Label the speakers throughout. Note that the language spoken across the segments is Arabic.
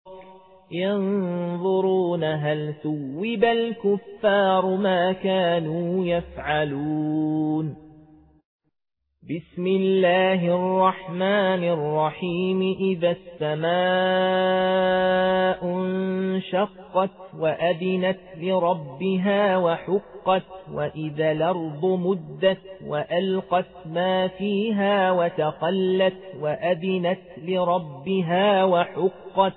Speaker 1: ينظرون هل ثوب الكفار ما كانوا يفعلون. بسم الله الرحمن الرحيم. إذا السماء انشقت وأذنت لربها وحقت وإذا الأرض مدت وألقت ما فيها وتخلت وأذنت لربها وحقت.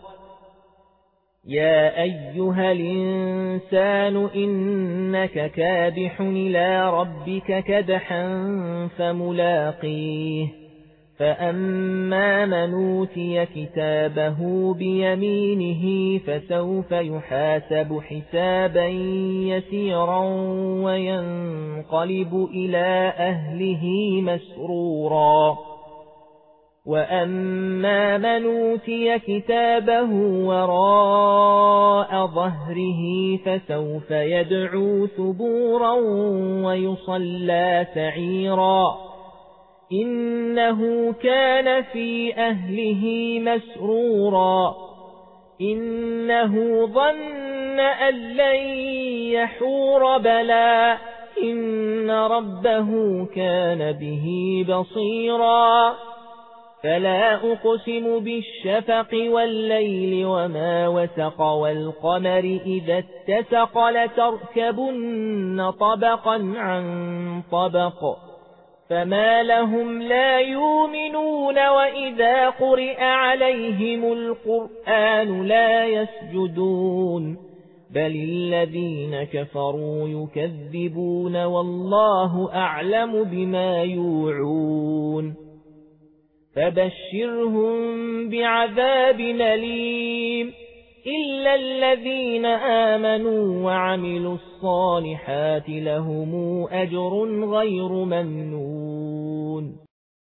Speaker 1: يا أيها الإنسان إنك كادح إلى ربك كدحا فملاقيه. فأما من أوتي كتابه بيمينه فسوف يحاسب حسابا يسيرا وينقلب إلى أهله مسرورا. وأما من أوتي كتابه وراء ظهره فسوف يدعو ثبورا ويصلى سعيرا. إنه كان في أهله مسرورا. إنه ظن أن لن يحور بلى إن ربه كان به بصيرا. فلا أقسم بالشفق والليل وما وسق والقمر إذا اتسق لتركبن طبقا عن طبق فما لهم لا يؤمنون وإذا قرئ عليهم القرآن لا يسجدون بل الذين كفروا يكذبون والله أعلم بما يوعون. فبشرهم بعذاب أليم إلا الذين آمنوا وعملوا الصالحات لهم أجر غير ممنون.